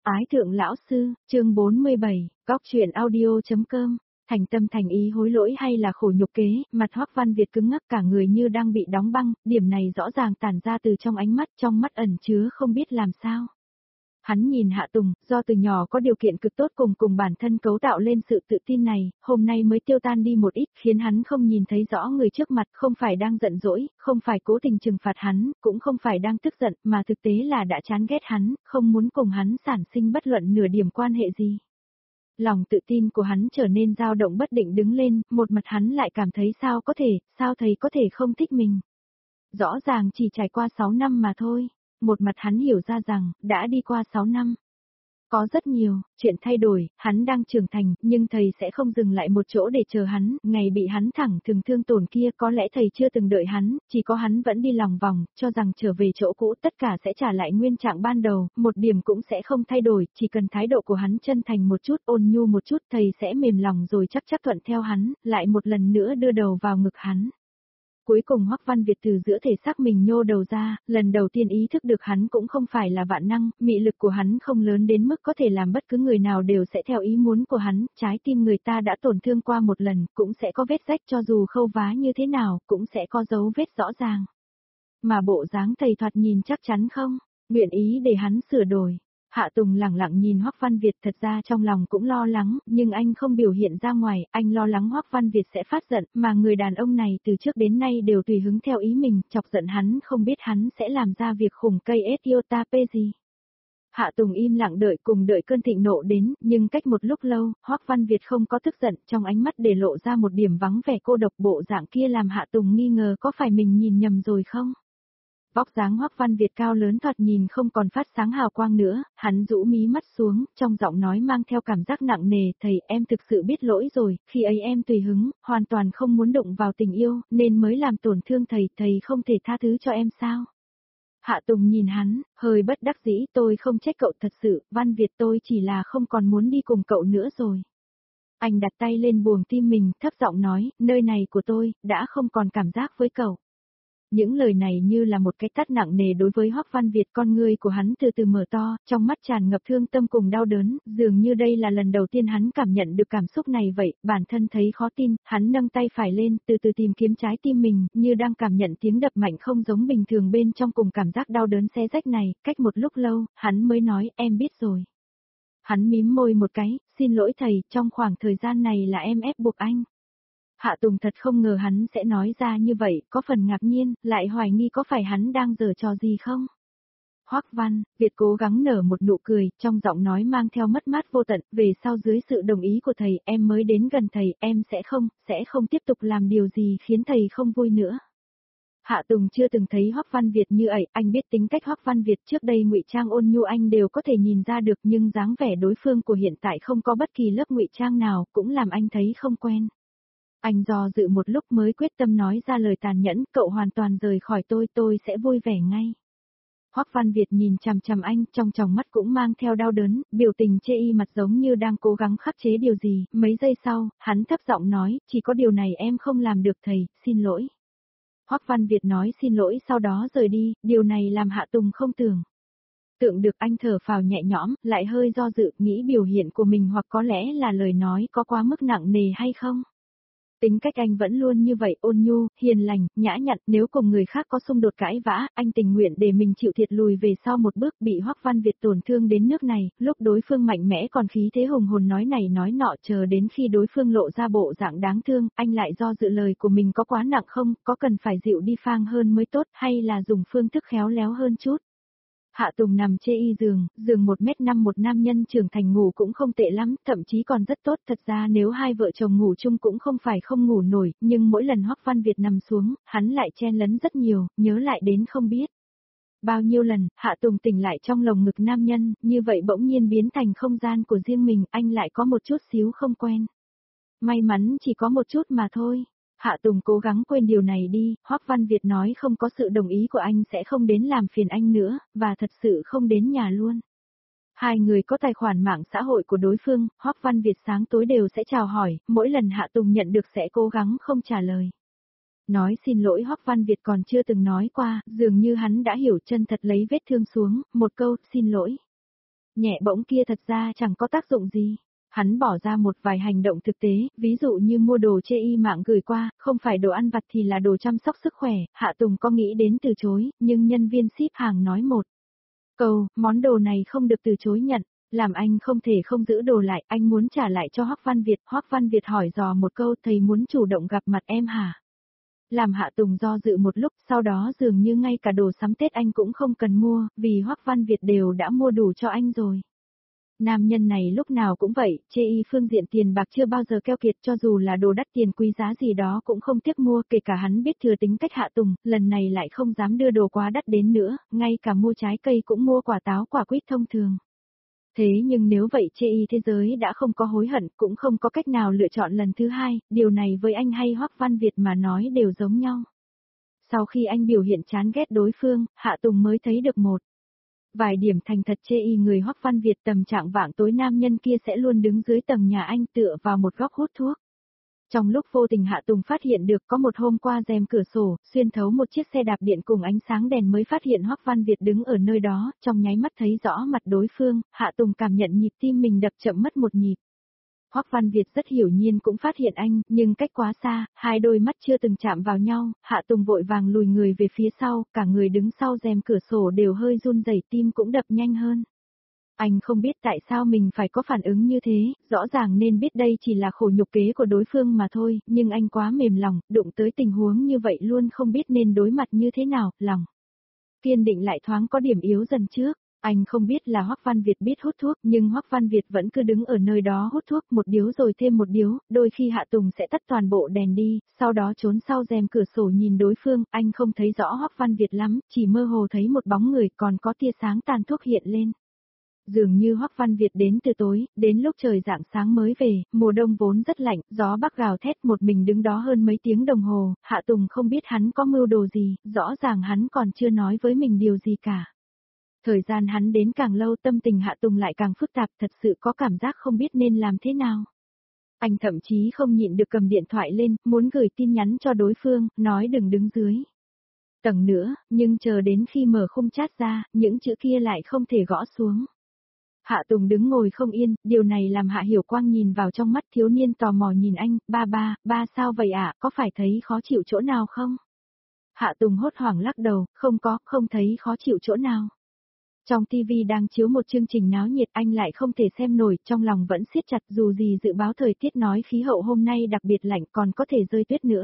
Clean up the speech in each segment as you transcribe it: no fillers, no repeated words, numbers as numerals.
Ái thượng lão sư, chương 47, góc truyện audio.com, thành tâm thành ý hối lỗi hay là khổ nhục kế, mặt Hoắc Văn Việt cứng ngắc cả người như đang bị đóng băng, điểm này rõ ràng tản ra từ trong mắt ẩn chứa không biết làm sao. Hắn nhìn Hạ Tùng, do từ nhỏ có điều kiện cực tốt cùng bản thân cấu tạo lên sự tự tin này, hôm nay mới tiêu tan đi một ít, khiến hắn không nhìn thấy rõ người trước mặt, không phải đang giận dỗi, không phải cố tình trừng phạt hắn, cũng không phải đang tức giận, mà thực tế là đã chán ghét hắn, không muốn cùng hắn sản sinh bất luận nửa điểm quan hệ gì. Lòng tự tin của hắn trở nên dao động bất định đứng lên, một mặt hắn lại cảm thấy sao thầy có thể không thích mình. Rõ ràng chỉ trải qua 6 năm mà thôi. Một mặt hắn hiểu ra rằng, đã đi qua 6 năm. Có rất nhiều, chuyện thay đổi, hắn đang trưởng thành, nhưng thầy sẽ không dừng lại một chỗ để chờ hắn, ngày bị hắn thẳng thừng thương tổn kia có lẽ thầy chưa từng đợi hắn, chỉ có hắn vẫn đi lòng vòng, cho rằng trở về chỗ cũ tất cả sẽ trả lại nguyên trạng ban đầu, một điểm cũng sẽ không thay đổi, chỉ cần thái độ của hắn chân thành một chút, ôn nhu một chút, thầy sẽ mềm lòng rồi chắc thuận theo hắn, lại một lần nữa đưa đầu vào ngực hắn. Cuối cùng Hoắc Văn Việt từ giữa thể xác mình nhô đầu ra, lần đầu tiên ý thức được hắn cũng không phải là vạn năng, mị lực của hắn không lớn đến mức có thể làm bất cứ người nào đều sẽ theo ý muốn của hắn, trái tim người ta đã tổn thương qua một lần, cũng sẽ có vết rách cho dù khâu vá như thế nào, cũng sẽ có dấu vết rõ ràng. Mà bộ dáng thầy thoạt nhìn chắc chắn không, nguyện ý để hắn sửa đổi. Hạ Tùng lẳng lặng nhìn Hoắc Văn Việt, thật ra trong lòng cũng lo lắng, nhưng anh không biểu hiện ra ngoài, anh lo lắng Hoắc Văn Việt sẽ phát giận, mà người đàn ông này từ trước đến nay đều tùy hứng theo ý mình, chọc giận hắn không biết hắn sẽ làm ra việc khủng cây iota p gì. Hạ Tùng im lặng đợi cơn thịnh nộ đến, nhưng cách một lúc lâu, Hoắc Văn Việt không có tức giận, trong ánh mắt để lộ ra một điểm vắng vẻ cô độc, bộ dạng kia làm Hạ Tùng nghi ngờ có phải mình nhìn nhầm rồi không? Vóc dáng Hoắc Văn Việt cao lớn thoạt nhìn không còn phát sáng hào quang nữa, hắn rũ mí mắt xuống, trong giọng nói mang theo cảm giác nặng nề, thầy em thực sự biết lỗi rồi, khi ấy em tùy hứng, hoàn toàn không muốn đụng vào tình yêu, nên mới làm tổn thương thầy không thể tha thứ cho em sao? Hạ Tùng nhìn hắn, hơi bất đắc dĩ, tôi không trách cậu thật sự, Văn Việt tôi chỉ là không còn muốn đi cùng cậu nữa rồi. Anh đặt tay lên buồng tim mình, thấp giọng nói, nơi này của tôi, đã không còn cảm giác với cậu. Những lời này như là một cái tát nặng nề đối với Hoắc Văn Việt, con ngươi của hắn từ từ mở to, trong mắt tràn ngập thương tâm cùng đau đớn, dường như đây là lần đầu tiên hắn cảm nhận được cảm xúc này vậy, bản thân thấy khó tin, hắn nâng tay phải lên, từ từ tìm kiếm trái tim mình, như đang cảm nhận tiếng đập mạnh không giống bình thường bên trong cùng cảm giác đau đớn xé rách này, cách một lúc lâu, hắn mới nói, em biết rồi. Hắn mím môi một cái, xin lỗi thầy, trong khoảng thời gian này là em ép buộc anh. Hạ Tùng thật không ngờ hắn sẽ nói ra như vậy, có phần ngạc nhiên, lại hoài nghi có phải hắn đang giở trò gì không? Hoắc Văn Việt cố gắng nở một nụ cười, trong giọng nói mang theo mất mát vô tận, về sau dưới sự đồng ý của thầy, em mới đến gần thầy, em sẽ không tiếp tục làm điều gì khiến thầy không vui nữa. Hạ Tùng chưa từng thấy Hoắc Văn Việt như vậy, anh biết tính cách Hoắc Văn Việt trước đây ngụy trang ôn nhu anh đều có thể nhìn ra được, nhưng dáng vẻ đối phương của hiện tại không có bất kỳ lớp ngụy trang nào, cũng làm anh thấy không quen. Anh do dự một lúc mới quyết tâm nói ra lời tàn nhẫn, cậu hoàn toàn rời khỏi tôi sẽ vui vẻ ngay. Hoắc Văn Việt nhìn chằm chằm anh, trong tròng mắt cũng mang theo đau đớn, biểu tình chê y mặt giống như đang cố gắng khắc chế điều gì, mấy giây sau, hắn thấp giọng nói, chỉ có điều này em không làm được thầy, xin lỗi. Hoắc Văn Việt nói xin lỗi sau đó rời đi, điều này làm Hạ Tùng không tưởng. Tượng được anh thở phào nhẹ nhõm, lại hơi do dự, nghĩ biểu hiện của mình hoặc có lẽ là lời nói có quá mức nặng nề hay không. Tính cách anh vẫn luôn như vậy, ôn nhu, hiền lành, nhã nhặn, nếu cùng người khác có xung đột cãi vã, anh tình nguyện để mình chịu thiệt lùi về sau một bước, bị Hoắc Văn Việt tổn thương đến nước này, lúc đối phương mạnh mẽ còn khí thế hùng hồn nói này nói nọ, chờ đến khi đối phương lộ ra bộ dạng đáng thương, anh lại do dự lời của mình có quá nặng không, có cần phải dịu đi phang hơn mới tốt, hay là dùng phương thức khéo léo hơn chút. Hạ Tùng nằm chê y giường 1m5 một nam nhân trưởng thành ngủ cũng không tệ lắm, thậm chí còn rất tốt, thật ra nếu hai vợ chồng ngủ chung cũng không phải không ngủ nổi, nhưng mỗi lần Hoắc Văn Việt nằm xuống, hắn lại chen lấn rất nhiều, nhớ lại đến không biết. Bao nhiêu lần, Hạ Tùng tỉnh lại trong lồng ngực nam nhân, như vậy bỗng nhiên biến thành không gian của riêng mình, anh lại có một chút xíu không quen. May mắn chỉ có một chút mà thôi. Hạ Tùng cố gắng quên điều này đi, Hoắc Văn Việt nói không có sự đồng ý của anh sẽ không đến làm phiền anh nữa, và thật sự không đến nhà luôn. Hai người có tài khoản mạng xã hội của đối phương, Hoắc Văn Việt sáng tối đều sẽ chào hỏi, mỗi lần Hạ Tùng nhận được sẽ cố gắng không trả lời. Nói xin lỗi Hoắc Văn Việt còn chưa từng nói qua, dường như hắn đã hiểu chân thật lấy vết thương xuống, một câu, xin lỗi. Nhẹ bỗng kia thật ra chẳng có tác dụng gì. Hắn bỏ ra một vài hành động thực tế, ví dụ như mua đồ chê y mạng gửi qua, không phải đồ ăn vặt thì là đồ chăm sóc sức khỏe, Hạ Tùng có nghĩ đến từ chối, nhưng nhân viên ship hàng nói một câu, món đồ này không được từ chối nhận, làm anh không thể không giữ đồ lại, anh muốn trả lại cho Hoắc Văn Việt. Hoắc Văn Việt hỏi dò một câu, thầy muốn chủ động gặp mặt em hả? Làm Hạ Tùng do dự một lúc, sau đó dường như ngay cả đồ sắm Tết anh cũng không cần mua, vì Hoắc Văn Việt đều đã mua đủ cho anh rồi. Nam nhân này lúc nào cũng vậy, chê y phương diện tiền bạc chưa bao giờ keo kiệt, cho dù là đồ đắt tiền quý giá gì đó cũng không tiếc mua, kể cả hắn biết thừa tính cách Hạ Tùng, lần này lại không dám đưa đồ quá đắt đến nữa, ngay cả mua trái cây cũng mua quả táo quả quýt thông thường. Thế nhưng nếu vậy chê y thế giới đã không có hối hận, cũng không có cách nào lựa chọn lần thứ hai, điều này với anh hay Hoắc Văn Việt mà nói đều giống nhau. Sau khi anh biểu hiện chán ghét đối phương, Hạ Tùng mới thấy được một vài điểm thành thật chê y người Hoắc Văn Việt. Tầm trạng vạng tối nam nhân kia sẽ luôn đứng dưới tầng nhà anh tựa vào một góc hút thuốc. Trong lúc vô tình Hạ Tùng phát hiện được có một hôm qua rèm cửa sổ, xuyên thấu một chiếc xe đạp điện cùng ánh sáng đèn mới phát hiện Hoắc Văn Việt đứng ở nơi đó, trong nháy mắt thấy rõ mặt đối phương, Hạ Tùng cảm nhận nhịp tim mình đập chậm mất một nhịp. Hoắc Văn Việt rất hiểu nhiên cũng phát hiện anh, nhưng cách quá xa, hai đôi mắt chưa từng chạm vào nhau, Hạ Tùng vội vàng lùi người về phía sau, cả người đứng sau rèm cửa sổ đều hơi run rẩy, tim cũng đập nhanh hơn. Anh không biết tại sao mình phải có phản ứng như thế, rõ ràng nên biết đây chỉ là khổ nhục kế của đối phương mà thôi, nhưng anh quá mềm lòng, đụng tới tình huống như vậy luôn không biết nên đối mặt như thế nào, lòng kiên định lại thoáng có điểm yếu dần trước. Anh không biết là Hoắc Văn Việt biết hút thuốc, nhưng Hoắc Văn Việt vẫn cứ đứng ở nơi đó hút thuốc, một điếu rồi thêm một điếu, đôi khi Hạ Tùng sẽ tắt toàn bộ đèn đi, sau đó trốn sau rèm cửa sổ nhìn đối phương, anh không thấy rõ Hoắc Văn Việt lắm, chỉ mơ hồ thấy một bóng người còn có tia sáng tàn thuốc hiện lên. Dường như Hoắc Văn Việt đến từ tối, đến lúc trời rạng sáng mới về, mùa đông vốn rất lạnh, gió bắc gào thét, một mình đứng đó hơn mấy tiếng đồng hồ, Hạ Tùng không biết hắn có mưu đồ gì, rõ ràng hắn còn chưa nói với mình điều gì cả. Thời gian hắn đến càng lâu tâm tình Hạ Tùng lại càng phức tạp, thật sự có cảm giác không biết nên làm thế nào. Anh thậm chí không nhịn được cầm điện thoại lên, muốn gửi tin nhắn cho đối phương, nói đừng đứng dưới tầng nữa, nhưng chờ đến khi mở khung chat ra, những chữ kia lại không thể gõ xuống. Hạ Tùng đứng ngồi không yên, điều này làm Hạ Hiểu Quang nhìn vào trong mắt, thiếu niên tò mò nhìn anh, ba sao vậy ạ, có phải thấy khó chịu chỗ nào không? Hạ Tùng hốt hoảng lắc đầu, không thấy khó chịu chỗ nào. Trong TV đang chiếu một chương trình náo nhiệt, anh lại không thể xem nổi, trong lòng vẫn siết chặt, dù gì dự báo thời tiết nói khí hậu hôm nay đặc biệt lạnh, còn có thể rơi tuyết nữa.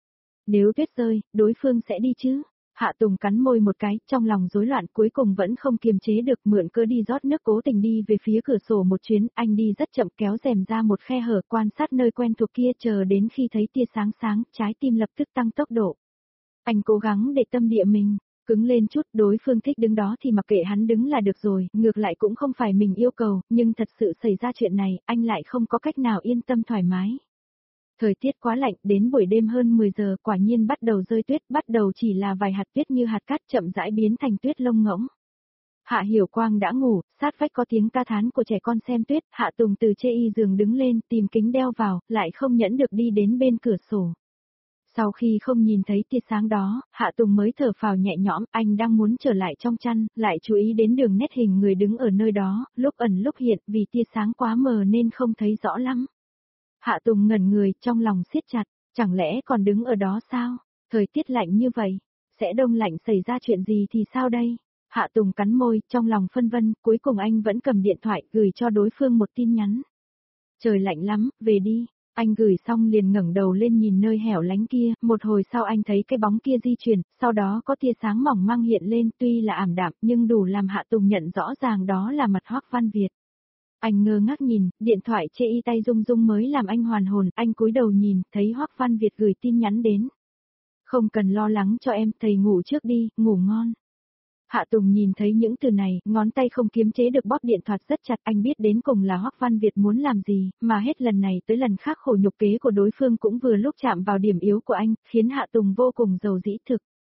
Nếu tuyết rơi, đối phương sẽ đi chứ? Hạ Tùng cắn môi một cái, trong lòng rối loạn, cuối cùng vẫn không kiềm chế được, mượn cơ đi rót nước, cố tình đi về phía cửa sổ một chuyến, anh đi rất chậm, kéo rèm ra một khe hở, quan sát nơi quen thuộc kia, chờ đến khi thấy tia sáng sáng, trái tim lập tức tăng tốc độ. Anh cố gắng để tâm địa mình cứng lên chút, đối phương thích đứng đó thì mặc kệ hắn đứng là được rồi, ngược lại cũng không phải mình yêu cầu, nhưng thật sự xảy ra chuyện này, anh lại không có cách nào yên tâm thoải mái. Thời tiết quá lạnh, đến buổi đêm hơn 10 giờ, quả nhiên bắt đầu rơi tuyết, bắt đầu chỉ là vài hạt tuyết như hạt cát, chậm rãi biến thành tuyết lông ngỗng. Hạ Hiểu Quang đã ngủ, sát vách có tiếng ca thán của trẻ con xem tuyết, Hạ Tùng từ chê y giường đứng lên, tìm kính đeo vào, lại không nhẫn được đi đến bên cửa sổ. Sau khi không nhìn thấy tia sáng đó, Hạ Tùng mới thở phào nhẹ nhõm, anh đang muốn trở lại trong chăn, lại chú ý đến đường nét hình người đứng ở nơi đó, lúc ẩn lúc hiện, vì tia sáng quá mờ nên không thấy rõ lắm. Hạ Tùng ngẩn người, trong lòng siết chặt, chẳng lẽ còn đứng ở đó sao? Thời tiết lạnh như vậy, sẽ đông lạnh xảy ra chuyện gì thì sao đây? Hạ Tùng cắn môi, trong lòng phân vân, cuối cùng anh vẫn cầm điện thoại, gửi cho đối phương một tin nhắn. Trời lạnh lắm, về đi. Anh gửi xong liền ngẩng đầu lên nhìn nơi hẻo lánh kia, một hồi sau anh thấy cái bóng kia di chuyển, sau đó có tia sáng mỏng manh hiện lên, tuy là ảm đạm nhưng đủ làm Hạ Tùng nhận rõ ràng đó là mặt Hoắc Văn Việt. Anh ngơ ngác nhìn, điện thoại chê y tay rung rung mới làm anh hoàn hồn, anh cúi đầu nhìn, thấy Hoắc Văn Việt gửi tin nhắn đến. Không cần lo lắng cho em, thầy ngủ trước đi, ngủ ngon. Hạ Tùng nhìn thấy những từ này, ngón tay không kiềm chế được bóp điện thoại rất chặt, anh biết đến cùng là Hoắc Văn Việt muốn làm gì, mà hết lần này tới lần khác khổ nhục kế của đối phương cũng vừa lúc chạm vào điểm yếu của anh, khiến Hạ Tùng vô cùng giàu dĩ thực.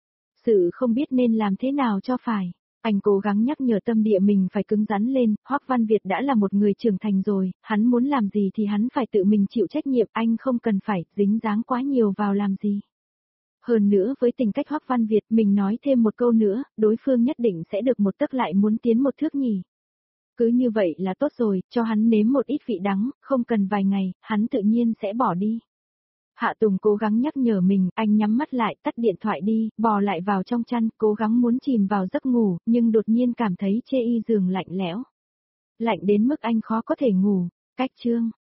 Sự không biết nên làm thế nào cho phải. Anh cố gắng nhắc nhở tâm địa mình phải cứng rắn lên, Hoắc Văn Việt đã là một người trưởng thành rồi, hắn muốn làm gì thì hắn phải tự mình chịu trách nhiệm, anh không cần phải dính dáng quá nhiều vào làm gì. Hơn nữa với tính cách Hoắc Văn Việt, mình nói thêm một câu nữa, đối phương nhất định sẽ được một tấc lại muốn tiến một thước nhỉ. Cứ như vậy là tốt rồi, cho hắn nếm một ít vị đắng, không cần vài ngày, hắn tự nhiên sẽ bỏ đi. Hạ Tùng cố gắng nhắc nhở mình, anh nhắm mắt lại, tắt điện thoại đi, bò lại vào trong chăn, cố gắng muốn chìm vào giấc ngủ, nhưng đột nhiên cảm thấy chê y giường lạnh lẽo. Lạnh đến mức anh khó có thể ngủ. Cách chương